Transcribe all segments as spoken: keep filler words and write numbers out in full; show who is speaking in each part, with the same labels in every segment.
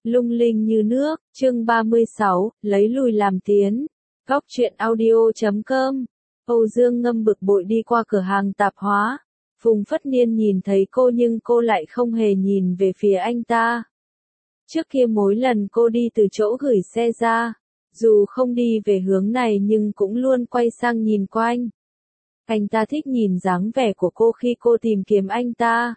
Speaker 1: Lung linh như nước, chương ba mươi sáu, lấy lùi làm tiến. Góc truyện audio chấm com. Âu Dương Ngâm bực bội đi qua cửa hàng tạp hóa. Phùng Phất Niên nhìn thấy cô nhưng cô lại không hề nhìn về phía anh ta. Trước kia mỗi lần cô đi từ chỗ gửi xe ra, dù không đi về hướng này nhưng cũng luôn quay sang nhìn quanh. Anh ta thích nhìn dáng vẻ của cô khi cô tìm kiếm anh ta.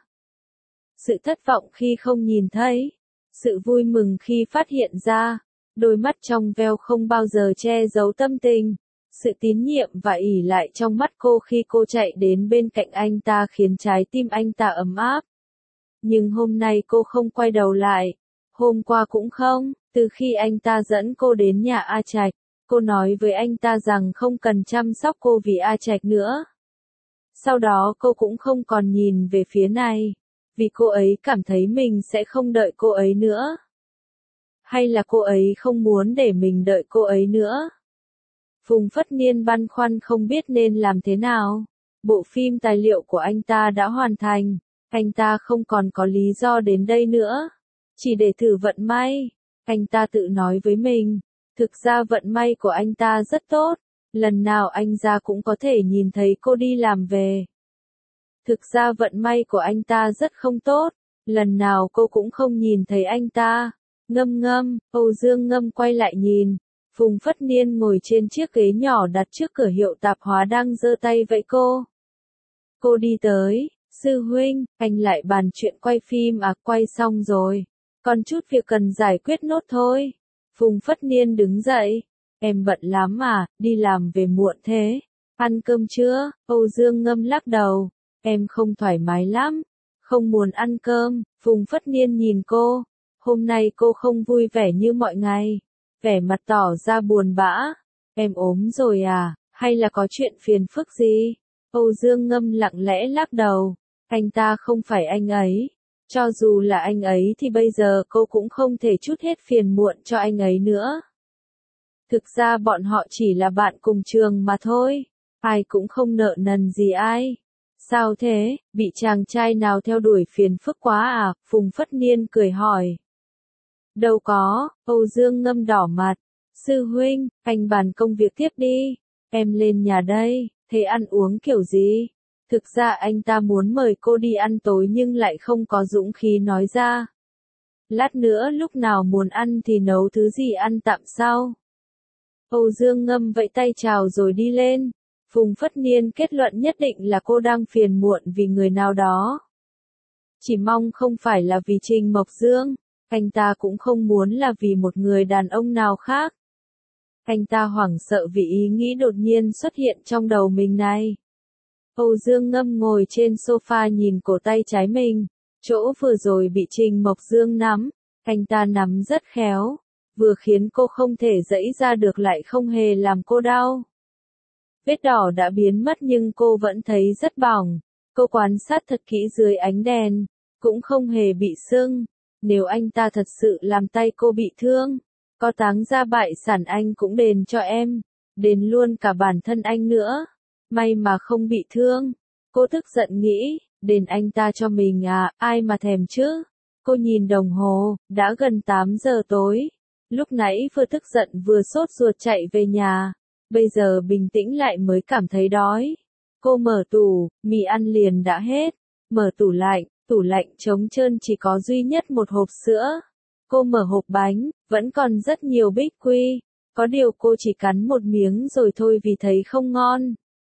Speaker 1: Sự thất vọng khi không nhìn thấy. Sự vui mừng khi phát hiện ra, đôi mắt trong veo không bao giờ che giấu tâm tình, sự tín nhiệm và ỷ lại trong mắt cô khi cô chạy đến bên cạnh anh ta khiến trái tim anh ta ấm áp. Nhưng hôm nay cô không quay đầu lại, hôm qua cũng không, từ khi anh ta dẫn cô đến nhà A Trạch, cô nói với anh ta rằng không cần chăm sóc cô vì A Trạch nữa. Sau đó cô cũng không còn nhìn về phía này. Vì cô ấy cảm thấy mình sẽ không đợi cô ấy nữa. Hay là cô ấy không muốn để mình đợi cô ấy nữa? Phùng Phất Niên băn khoăn không biết nên làm thế nào. Bộ phim tài liệu của anh ta đã hoàn thành. Anh ta không còn có lý do đến đây nữa. Chỉ để thử vận may. Anh ta tự nói với mình. Thực ra vận may của anh ta rất tốt. Lần nào anh ra cũng có thể nhìn thấy cô đi làm về. Thực ra vận may của anh ta rất không tốt, lần nào cô cũng không nhìn thấy anh ta. Ngâm ngâm, Âu Dương Ngâm quay lại nhìn, Phùng Phất Niên ngồi trên chiếc ghế nhỏ đặt trước cửa hiệu tạp hóa đang giơ tay vẫy cô. Cô đi tới, sư huynh, anh lại bàn chuyện quay phim à? Quay xong rồi, còn chút việc cần giải quyết nốt thôi. Phùng Phất Niên đứng dậy, em bận lắm mà, đi làm về muộn thế. Ăn cơm chưa? Âu Dương Ngâm lắc đầu. Em không thoải mái lắm, không muốn ăn cơm. Phùng Phất Niên nhìn cô, hôm nay cô không vui vẻ như mọi ngày, vẻ mặt tỏ ra buồn bã. Em ốm rồi à, hay là có chuyện phiền phức gì? Âu Dương Ngâm lặng lẽ lắc đầu, anh ta không phải anh ấy, cho dù là anh ấy thì bây giờ cô cũng không thể trút hết phiền muộn cho anh ấy nữa. Thực ra bọn họ chỉ là bạn cùng trường mà thôi, ai cũng không nợ nần gì ai. Sao thế, bị chàng trai nào theo đuổi phiền phức quá à? Phùng Phất Niên cười hỏi. Đâu có, Âu Dương Ngâm đỏ mặt. Sư huynh, anh bàn công việc tiếp đi. Em lên nhà đây, thế ăn uống kiểu gì? Thực ra anh ta muốn mời cô đi ăn tối nhưng lại không có dũng khí nói ra. Lát nữa lúc nào muốn ăn thì nấu thứ gì ăn tạm sau. Âu Dương Ngâm vẫy tay chào rồi đi lên. Phùng Phất Niên kết luận nhất định là cô đang phiền muộn vì người nào đó. Chỉ mong không phải là vì Trình Mộc Dương, anh ta cũng không muốn là vì một người đàn ông nào khác. Anh ta hoảng sợ vì ý nghĩ đột nhiên xuất hiện trong đầu mình này. Âu Dương Ngâm ngồi trên sofa nhìn cổ tay trái mình, chỗ vừa rồi bị Trình Mộc Dương nắm, anh ta nắm rất khéo, vừa khiến cô không thể giãy ra được lại không hề làm cô đau. Vết đỏ đã biến mất nhưng cô vẫn thấy rất bỏng. Cô quan sát thật kỹ dưới ánh đèn, cũng không hề bị sưng. Nếu anh ta thật sự làm tay cô bị thương, có táng ra bại sản anh cũng đền cho em, đền luôn cả bản thân anh nữa. May mà không bị thương. Cô tức giận nghĩ, đền anh ta cho mình à, ai mà thèm chứ. Cô nhìn đồng hồ, đã gần tám giờ tối. Lúc nãy vừa tức giận vừa sốt ruột chạy về nhà. Bây giờ bình tĩnh lại mới cảm thấy đói. Cô mở tủ, mì ăn liền đã hết. Mở tủ lạnh, tủ lạnh trống trơn chỉ có duy nhất một hộp sữa. Cô mở hộp bánh, vẫn còn rất nhiều bích quy. Có điều cô chỉ cắn một miếng rồi thôi vì thấy không ngon.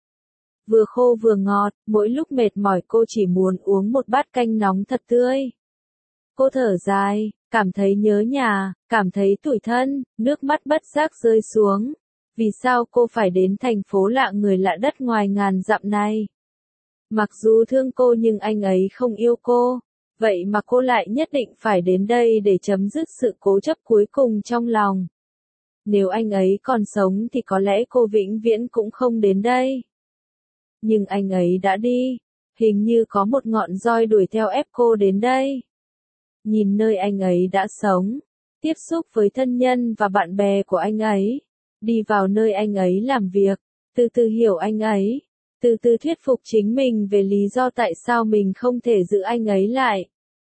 Speaker 1: Vừa khô vừa ngọt, mỗi lúc mệt mỏi cô chỉ muốn uống một bát canh nóng thật tươi. Cô thở dài, cảm thấy nhớ nhà, cảm thấy tủi thân, nước mắt bất giác rơi xuống. Vì sao cô phải đến thành phố lạ người lạ đất ngoài ngàn dặm này? Mặc dù thương cô nhưng anh ấy không yêu cô, vậy mà cô lại nhất định phải đến đây để chấm dứt sự cố chấp cuối cùng trong lòng. Nếu anh ấy còn sống thì có lẽ cô vĩnh viễn cũng không đến đây. Nhưng anh ấy đã đi, hình như có một ngọn roi đuổi theo ép cô đến đây. Nhìn nơi anh ấy đã sống, tiếp xúc với thân nhân và bạn bè của anh ấy. Đi vào nơi anh ấy làm việc, từ từ hiểu anh ấy, từ từ thuyết phục chính mình về lý do tại sao mình không thể giữ anh ấy lại.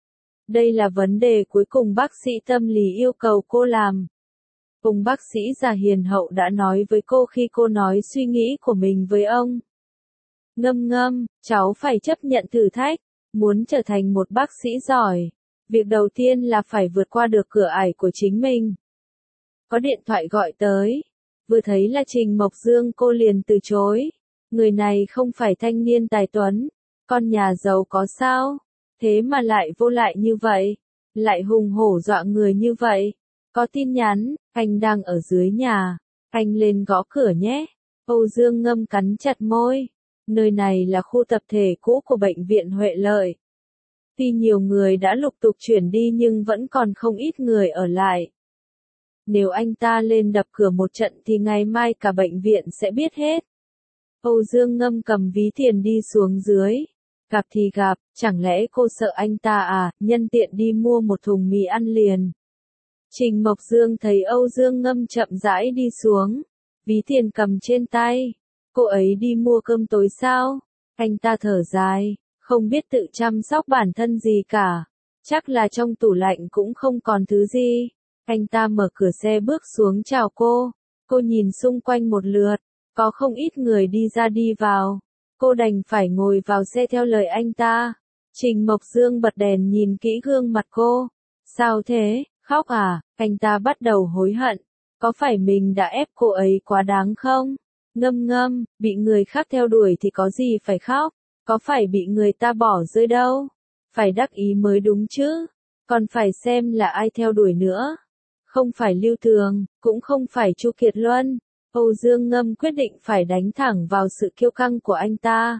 Speaker 1: Đây là vấn đề cuối cùng bác sĩ tâm lý yêu cầu cô làm. Ông bác sĩ già hiền hậu đã nói với cô khi cô nói suy nghĩ của mình với ông. Ngâm ngâm, cháu phải chấp nhận thử thách, muốn trở thành một bác sĩ giỏi. Việc đầu tiên là phải vượt qua được cửa ải của chính mình. Có điện thoại gọi tới. Vừa thấy là Trình Mộc Dương cô liền từ chối. Người này không phải thanh niên tài tuấn, con nhà giàu có sao? Thế mà lại vô lại như vậy, lại hùng hổ dọa người như vậy. Có tin nhắn, anh đang ở dưới nhà, anh lên gõ cửa nhé. Âu Dương Ngâm cắn chặt môi. Nơi này là khu tập thể cũ của bệnh viện Huệ Lợi. Tuy nhiều người đã lục tục chuyển đi nhưng vẫn còn không ít người ở lại. Nếu anh ta lên đập cửa một trận thì ngày mai cả bệnh viện sẽ biết hết. Âu Dương Ngâm cầm ví tiền đi xuống dưới. Gặp thì gặp, chẳng lẽ cô sợ anh ta à, nhân tiện đi mua một thùng mì ăn liền. Trình Mộc Dương thấy Âu Dương Ngâm chậm rãi đi xuống, ví tiền cầm trên tay. Cô ấy đi mua cơm tối sao? Anh ta thở dài, không biết tự chăm sóc bản thân gì cả. Chắc là trong tủ lạnh cũng không còn thứ gì. Anh ta mở cửa xe bước xuống chào cô. Cô nhìn xung quanh một lượt, có không ít người đi ra đi vào. Cô đành phải ngồi vào xe theo lời anh ta. Trình Mộc Dương bật đèn nhìn kỹ gương mặt cô. Sao thế, khóc à? Anh ta bắt đầu hối hận. Có phải mình đã ép cô ấy quá đáng không? Ngâm ngâm, bị người khác theo đuổi thì có gì phải khóc? Có phải bị người ta bỏ rơi đâu? Phải đắc ý mới đúng chứ. Còn phải xem là ai theo đuổi nữa. Không phải Lưu Tường, cũng không phải Chu Kiệt Luân. Âu Dương Ngâm quyết định phải đánh thẳng vào sự kiêu căng của anh ta.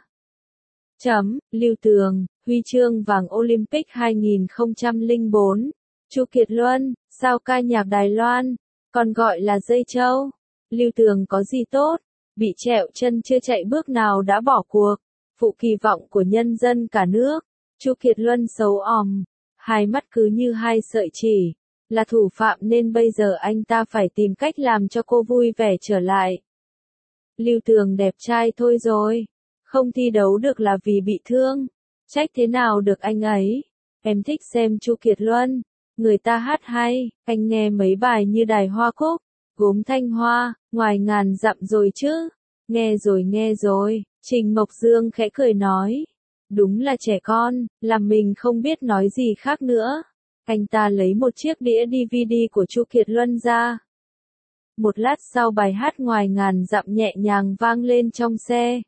Speaker 1: Chấm, Lưu Tường, huy chương vàng Olympic hai không không bốn. Chu Kiệt Luân, sao ca nhạc Đài Loan, còn gọi là dây châu. Lưu Tường có gì tốt, bị trẹo chân chưa chạy bước nào đã bỏ cuộc, phụ kỳ vọng của nhân dân cả nước. Chu Kiệt Luân xấu òm, hai mắt cứ như hai sợi chỉ. Là thủ phạm nên bây giờ anh ta phải tìm cách làm cho cô vui vẻ trở lại. Lưu Tường đẹp trai thôi rồi, không thi đấu được là vì bị thương. Trách thế nào được anh ấy. Em thích xem Chu Kiệt Luân, người ta hát hay, anh nghe mấy bài như Đài Hoa Cúc, Gốm Thanh Hoa, Ngoài Ngàn Dặm rồi chứ. Nghe rồi nghe rồi, Trình Mộc Dương khẽ cười nói. Đúng là trẻ con, làm mình không biết nói gì khác nữa. Anh ta lấy một chiếc đĩa đê vê đê của Chu Kiệt Luân ra. Một lát sau bài hát Ngoài Ngàn Dặm nhẹ nhàng vang lên trong xe.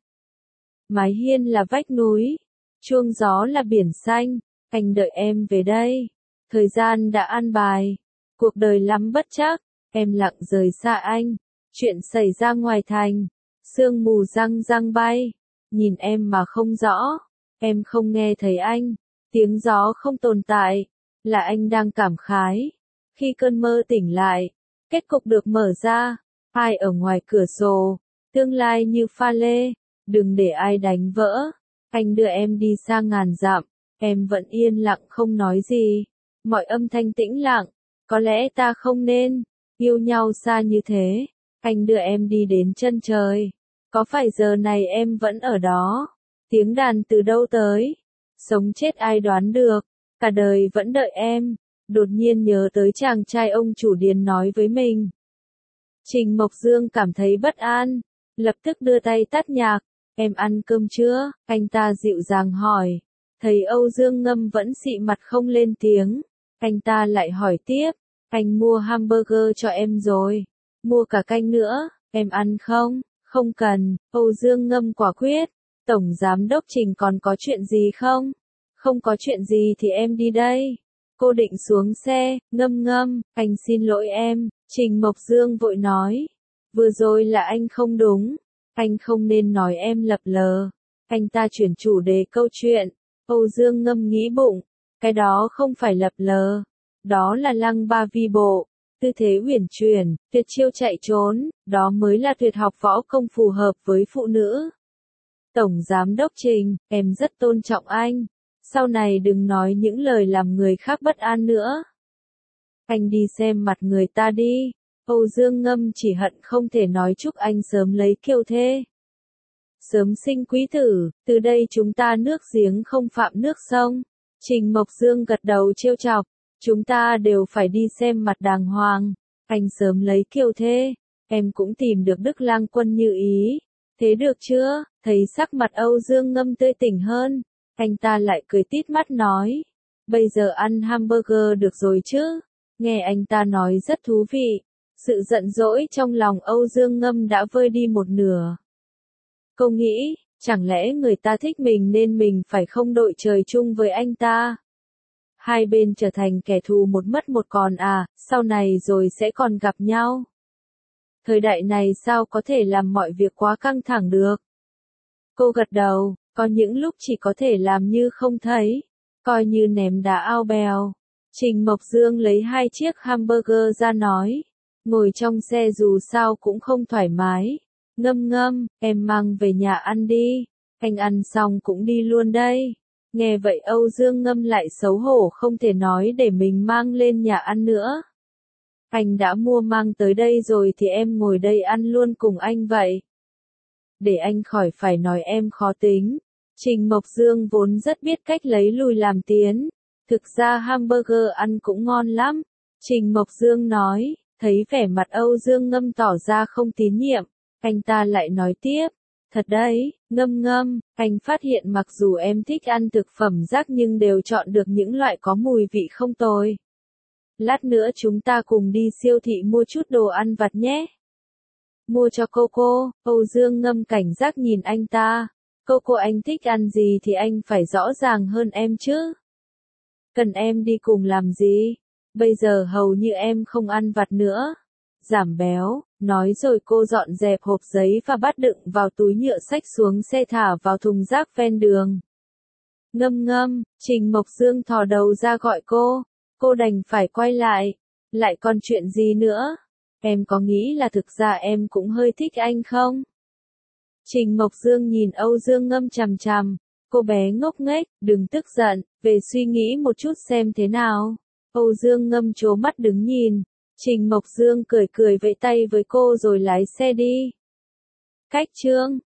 Speaker 1: Mái hiên là vách núi, chuông gió là biển xanh, anh đợi em về đây. Thời gian đã an bài, cuộc đời lắm bất trắc, em lặng rời xa anh. Chuyện xảy ra ngoài thành, sương mù răng răng bay, nhìn em mà không rõ, em không nghe thấy anh, tiếng gió không tồn tại. Là anh đang cảm khái. Khi cơn mơ tỉnh lại, kết cục được mở ra. Ai ở ngoài cửa sổ, tương lai như pha lê, đừng để ai đánh vỡ. Anh đưa em đi xa ngàn dặm, em vẫn yên lặng không nói gì. Mọi âm thanh tĩnh lặng, có lẽ ta không nên yêu nhau xa như thế. Anh đưa em đi đến chân trời, có phải giờ này em vẫn ở đó? Tiếng đàn từ đâu tới? Sống chết ai đoán được? Cả đời vẫn đợi em. Đột nhiên nhớ tới chàng trai ông chủ điền nói với mình. Trình Mộc Dương cảm thấy bất an, lập tức đưa tay tắt nhạc. Em ăn cơm chưa? Anh ta dịu dàng hỏi. Thấy Âu Dương Ngâm vẫn xị mặt không lên tiếng, anh ta lại hỏi tiếp. Anh mua hamburger cho em rồi, mua cả canh nữa, em ăn không? Không cần. Âu Dương Ngâm quả quyết. Tổng giám đốc Trình còn có chuyện gì không? Không có chuyện gì thì em đi đây. Cô định xuống xe. Ngâm ngâm, anh xin lỗi em. Trình Mộc Dương vội nói. Vừa rồi là anh không đúng. Anh không nên nói em lập lờ. Anh ta chuyển chủ đề câu chuyện. Âu Dương Ngâm nghĩ bụng. Cái đó không phải lập lờ. Đó là lăng ba vi bộ. Tư thế uyển chuyển, tuyệt chiêu chạy trốn. Đó mới là tuyệt học võ công phù hợp với phụ nữ. Tổng giám đốc Trình, em rất tôn trọng anh. Sau này đừng nói những lời làm người khác bất an nữa. Anh đi xem mặt người ta đi. Âu Dương Ngâm chỉ hận không thể nói chúc anh sớm lấy kiều thê. Sớm sinh quý tử, từ đây chúng ta nước giếng không phạm nước sông. Trình Mộc Dương gật đầu trêu chọc, chúng ta đều phải đi xem mặt đàng hoàng, anh sớm lấy kiều thê, em cũng tìm được Đức Lang Quân như ý, thế được chưa? Thấy sắc mặt Âu Dương Ngâm tươi tỉnh hơn, anh ta lại cười tít mắt nói, bây giờ ăn hamburger được rồi chứ? Nghe anh ta nói rất thú vị, sự giận dỗi trong lòng Âu Dương Ngâm đã vơi đi một nửa. Cô nghĩ, chẳng lẽ người ta thích mình nên mình phải không đội trời chung với anh ta? Hai bên trở thành kẻ thù một mất một còn à, sau này rồi sẽ còn gặp nhau. Thời đại này sao có thể làm mọi việc quá căng thẳng được? Cô gật đầu, có những lúc chỉ có thể làm như không thấy, coi như ném đá ao bèo. Trình Mộc Dương lấy hai chiếc hamburger ra nói, ngồi trong xe dù sao cũng không thoải mái. Ngâm Ngâm, em mang về nhà ăn đi, anh ăn xong cũng đi luôn đây. Nghe vậy Âu Dương Ngâm lại xấu hổ không thể nói để mình mang lên nhà ăn nữa. Anh đã mua mang tới đây rồi thì em ngồi đây ăn luôn cùng anh vậy. Để anh khỏi phải nói em khó tính. Trình Mộc Dương vốn rất biết cách lấy lùi làm tiến. Thực ra hamburger ăn cũng ngon lắm. Trình Mộc Dương nói, thấy vẻ mặt Âu Dương Ngâm tỏ ra không tín nhiệm. Anh ta lại nói tiếp, thật đấy, Ngâm Ngâm, anh phát hiện mặc dù em thích ăn thực phẩm rác nhưng đều chọn được những loại có mùi vị không tồi. Lát nữa chúng ta cùng đi siêu thị mua chút đồ ăn vặt nhé. Mua cho cô cô, Âu Dương Ngâm cảnh giác nhìn anh ta. Cô cô anh thích ăn gì thì anh phải rõ ràng hơn em chứ. Cần em đi cùng làm gì? Bây giờ hầu như em không ăn vặt nữa. Giảm béo, nói rồi cô dọn dẹp hộp giấy và bát đựng vào túi nhựa xách xuống xe thả vào thùng rác ven đường. Ngâm Ngâm, Trình Mộc Dương thò đầu ra gọi cô, cô đành phải quay lại. Lại còn chuyện gì nữa? Em có nghĩ là thực ra em cũng hơi thích anh không? Trình Mộc Dương nhìn Âu Dương Ngâm chằm chằm, cô bé ngốc nghếch, đừng tức giận, về suy nghĩ một chút xem thế nào. Âu Dương Ngâm trố mắt đứng nhìn. Trình Mộc Dương cười cười vẫy tay với cô rồi lái xe đi. Cách chương